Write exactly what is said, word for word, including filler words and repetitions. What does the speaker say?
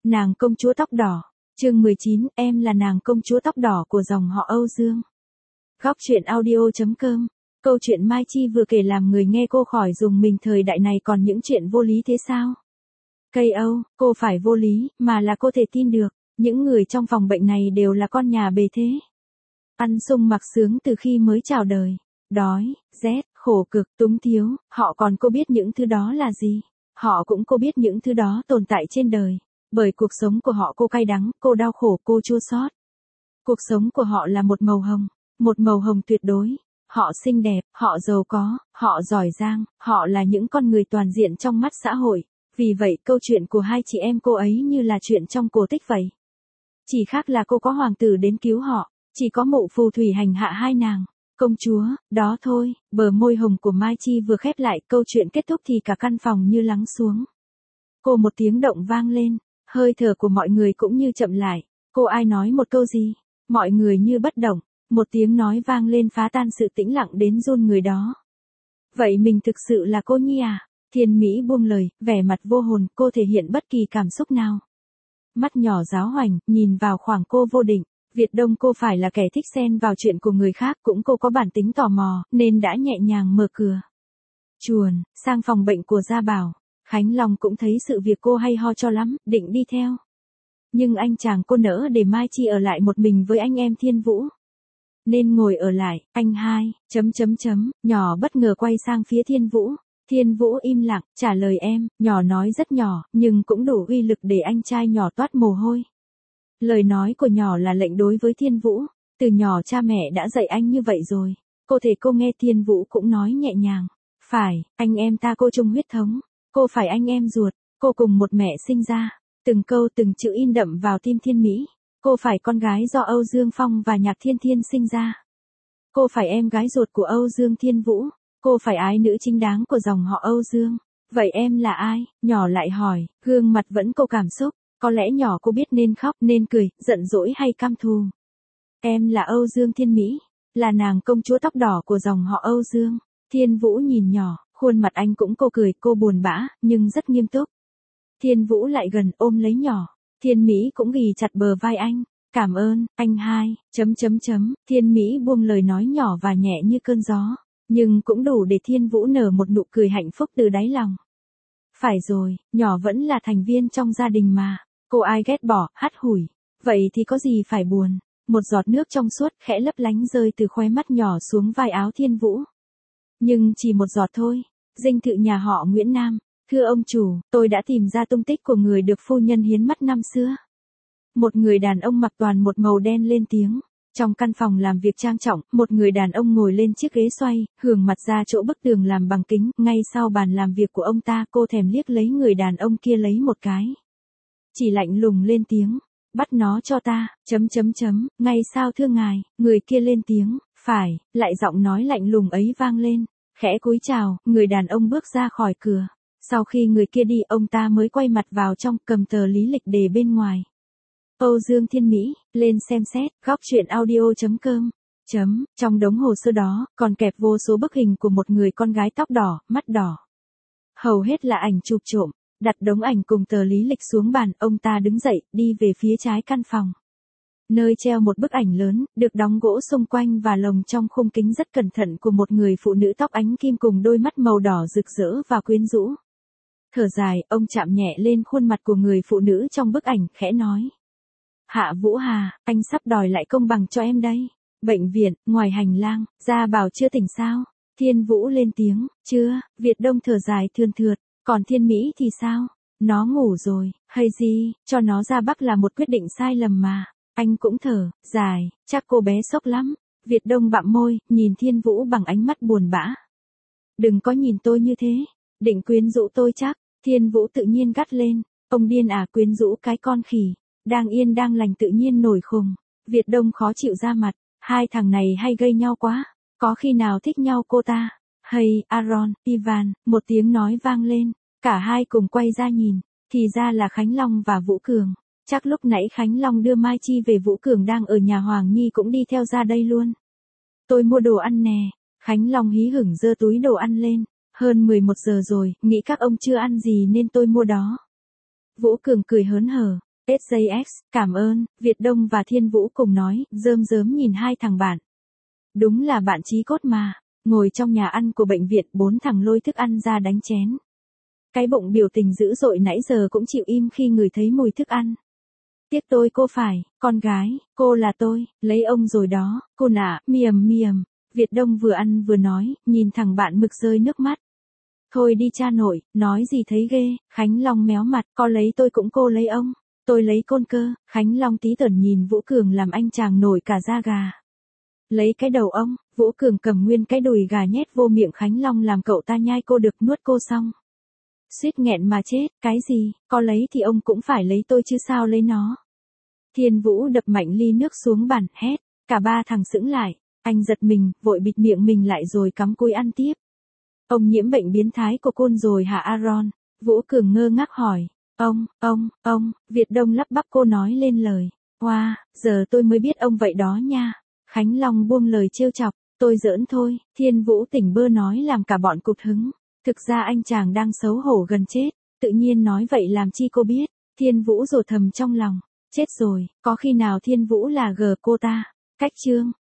Nàng công chúa tóc đỏ. Chương mười chín, em là nàng công chúa tóc đỏ của dòng họ Âu Dương. Góc truyện audio chấm com. Câu chuyện Mai Chi vừa kể làm người nghe cô khỏi dùng mình, thời đại này còn những chuyện vô lý thế sao? Cây Âu, cô phải vô lý, mà là cô thể tin được. Những người trong phòng bệnh này đều là con nhà bề thế. Ăn sung mặc sướng từ khi mới chào đời. Đói, rét, khổ cực, túng thiếu, họ còn cô biết những thứ đó là gì. Họ cũng cô biết những thứ đó tồn tại trên đời. Bởi cuộc sống của họ cô cay đắng, cô đau khổ, cô chua xót. Cuộc sống của họ là một màu hồng, một màu hồng tuyệt đối. Họ xinh đẹp, họ giàu có, họ giỏi giang, họ là những con người toàn diện trong mắt xã hội. Vì vậy câu chuyện của hai chị em cô ấy như là chuyện trong cổ tích vậy. Chỉ khác là cô có hoàng tử đến cứu họ, chỉ có mụ phù thủy hành hạ hai nàng. Công chúa, đó thôi. Bờ môi hồng của Mai Chi vừa khép lại, câu chuyện kết thúc thì cả căn phòng như lắng xuống. Cô một tiếng động vang lên, hơi thở của mọi người cũng như chậm lại. Cô ai nói một câu gì? Mọi người như bất động, một tiếng nói vang lên phá tan sự tĩnh lặng đến run người đó. Vậy mình thực sự là cô Nhi à? Thiên Mỹ buông lời, vẻ mặt vô hồn, cô thể hiện bất kỳ cảm xúc nào. Mắt nhỏ giáo hoành, nhìn vào khoảng cô vô định. Việt Đông cô phải là kẻ thích xen vào chuyện của người khác, cũng cô có bản tính tò mò, nên đã nhẹ nhàng mở cửa. Chuồn, sang phòng bệnh của Gia Bảo. Khánh Long cũng thấy sự việc cô hay ho cho lắm, định đi theo. Nhưng anh chàng cô nỡ để Mai Chi ở lại một mình với anh em Thiên Vũ. Nên ngồi ở lại, anh hai, chấm chấm chấm, nhỏ bất ngờ quay sang phía Thiên Vũ. Thiên Vũ im lặng, trả lời em, nhỏ nói rất nhỏ, nhưng cũng đủ uy lực để anh trai nhỏ toát mồ hôi. Lời nói của nhỏ là lệnh đối với Thiên Vũ, từ nhỏ cha mẹ đã dạy anh như vậy rồi. Cô thể cô nghe Thiên Vũ cũng nói nhẹ nhàng. Phải, anh em ta cô chung huyết thống, cô phải anh em ruột, cô cùng một mẹ sinh ra. Từng câu từng chữ in đậm vào tim Thiên Mỹ. Cô phải con gái do Âu Dương Phong và Nhạc Thiên Thiên sinh ra. Cô phải em gái ruột của Âu Dương Thiên Vũ. Cô phải ái nữ chính đáng của dòng họ Âu Dương. Vậy em là ai? Nhỏ lại hỏi, gương mặt vẫn cô cảm xúc. Có lẽ nhỏ cô biết nên khóc, nên cười, giận dỗi hay cam thù. Em là Âu Dương Thiên Mỹ, là nàng công chúa tóc đỏ của dòng họ Âu Dương. Thiên Vũ nhìn nhỏ, khuôn mặt anh cũng cô cười, cô buồn bã, nhưng rất nghiêm túc. Thiên Vũ lại gần ôm lấy nhỏ. Thiên Mỹ cũng ghì chặt bờ vai anh. Cảm ơn, anh hai, chấm chấm chấm. Thiên Mỹ buông lời nói nhỏ và nhẹ như cơn gió. Nhưng cũng đủ để Thiên Vũ nở một nụ cười hạnh phúc từ đáy lòng. Phải rồi, nhỏ vẫn là thành viên trong gia đình mà. Cô ai ghét bỏ, hắt hủi. Vậy thì có gì phải buồn. Một giọt nước trong suốt khẽ lấp lánh rơi từ khóe mắt nhỏ xuống vai áo Thiên Vũ. Nhưng chỉ một giọt thôi. Dinh thự nhà họ Nguyễn Nam. Thưa ông chủ, tôi đã tìm ra tung tích của người được phu nhân hiến mắt năm xưa. Một người đàn ông mặc toàn một màu đen lên tiếng. Trong căn phòng làm việc trang trọng, một người đàn ông ngồi lên chiếc ghế xoay, hướng mặt ra chỗ bức tường làm bằng kính, ngay sau bàn làm việc của ông ta. Cô thèm liếc lấy người đàn ông kia lấy một cái. Chỉ lạnh lùng lên tiếng, bắt nó cho ta, chấm chấm chấm, ngay sao thưa ngài, người kia lên tiếng, phải, lại giọng nói lạnh lùng ấy vang lên, khẽ cúi chào, người đàn ông bước ra khỏi cửa. Sau khi người kia đi, ông ta mới quay mặt vào trong, cầm tờ lý lịch đề bên ngoài. Âu Dương Thiên Mỹ, lên xem xét, góc truyện audio chấm com. Chấm, trong đống hồ sơ đó, còn kẹp vô số bức hình của một người con gái tóc đỏ, mắt đỏ. Hầu hết là ảnh chụp trộm. Đặt đống ảnh cùng tờ lý lịch xuống bàn, ông ta đứng dậy, đi về phía trái căn phòng. Nơi treo một bức ảnh lớn, được đóng gỗ xung quanh và lồng trong khung kính rất cẩn thận của một người phụ nữ tóc ánh kim cùng đôi mắt màu đỏ rực rỡ và quyến rũ. Thở dài, ông chạm nhẹ lên khuôn mặt của người phụ nữ trong bức ảnh, khẽ nói. Hạ Vũ Hà, anh sắp đòi lại công bằng cho em đây. Bệnh viện, ngoài hành lang, Gia Bảo chưa tỉnh sao? Thiên Vũ lên tiếng, chưa. Việt Đông thở dài thườn thượt. Còn Thiên Mỹ thì sao? Nó ngủ rồi, hay gì, cho nó ra Bắc là một quyết định sai lầm mà. Anh cũng thở dài, chắc cô bé sốc lắm. Việt Đông bặm môi, nhìn Thiên Vũ bằng ánh mắt buồn bã. Đừng có nhìn tôi như thế, định quyến rũ tôi chắc. Thiên Vũ tự nhiên gắt lên, ông điên à, quyến rũ cái con khỉ. Đang yên đang lành tự nhiên nổi khùng. Việt Đông khó chịu ra mặt, hai thằng này hay gây nhau quá. Có khi nào thích nhau cô ta? Hay, Aaron, Ivan, một tiếng nói vang lên. Cả hai cùng quay ra nhìn, thì ra là Khánh Long và Vũ Cường. Chắc lúc nãy Khánh Long đưa Mai Chi về, Vũ Cường đang ở nhà Hoàng Nhi cũng đi theo ra đây luôn. Tôi mua đồ ăn nè. Khánh Long hí hửng giơ túi đồ ăn lên. Hơn mười một giờ rồi, nghĩ các ông chưa ăn gì nên tôi mua đó. Vũ Cường cười hớn hở. ét gi ích, cảm ơn, Việt Đông và Thiên Vũ cùng nói, rơm rớm nhìn hai thằng bạn. Đúng là bạn chí cốt mà, ngồi trong nhà ăn của bệnh viện, bốn thằng lôi thức ăn ra đánh chén. Cái bụng biểu tình dữ dội nãy giờ cũng chịu im khi ngửi thấy mùi thức ăn. Tiếc tôi cô phải, con gái, cô là tôi, lấy ông rồi đó, cô nạ, miềm miềm. Việt Đông vừa ăn vừa nói, nhìn thằng bạn mực rơi nước mắt. Thôi đi cha nội, nói gì thấy ghê, Khánh Long méo mặt, có lấy tôi cũng cô lấy ông, tôi lấy côn cơ, Khánh Long tí tởn nhìn Vũ Cường làm anh chàng nổi cả da gà. Lấy cái đầu ông, Vũ Cường cầm nguyên cái đùi gà nhét vô miệng Khánh Long làm cậu ta nhai cô được nuốt cô xong. Suýt nghẹn mà chết, cái gì, có lấy thì ông cũng phải lấy tôi chứ sao lấy nó. Thiên Vũ đập mạnh ly nước xuống bàn, hét, cả ba thằng sững lại, anh giật mình, vội bịt miệng mình lại rồi cắm cúi ăn tiếp. Ông nhiễm bệnh biến thái của côn rồi hả Aaron? Vũ Cường ngơ ngác hỏi. Ông, ông, ông, Việt Đông lắp bắp cô nói lên lời. Wow, giờ tôi mới biết ông vậy đó nha. Khánh Long buông lời trêu chọc, tôi giỡn thôi, Thiên Vũ tỉnh bơ nói làm cả bọn cụt hứng. Thực ra anh chàng đang xấu hổ gần chết, tự nhiên nói vậy làm chi cô biết. Thiên Vũ rồ thầm trong lòng, chết rồi, có khi nào Thiên Vũ là gờ cô ta. Cách chương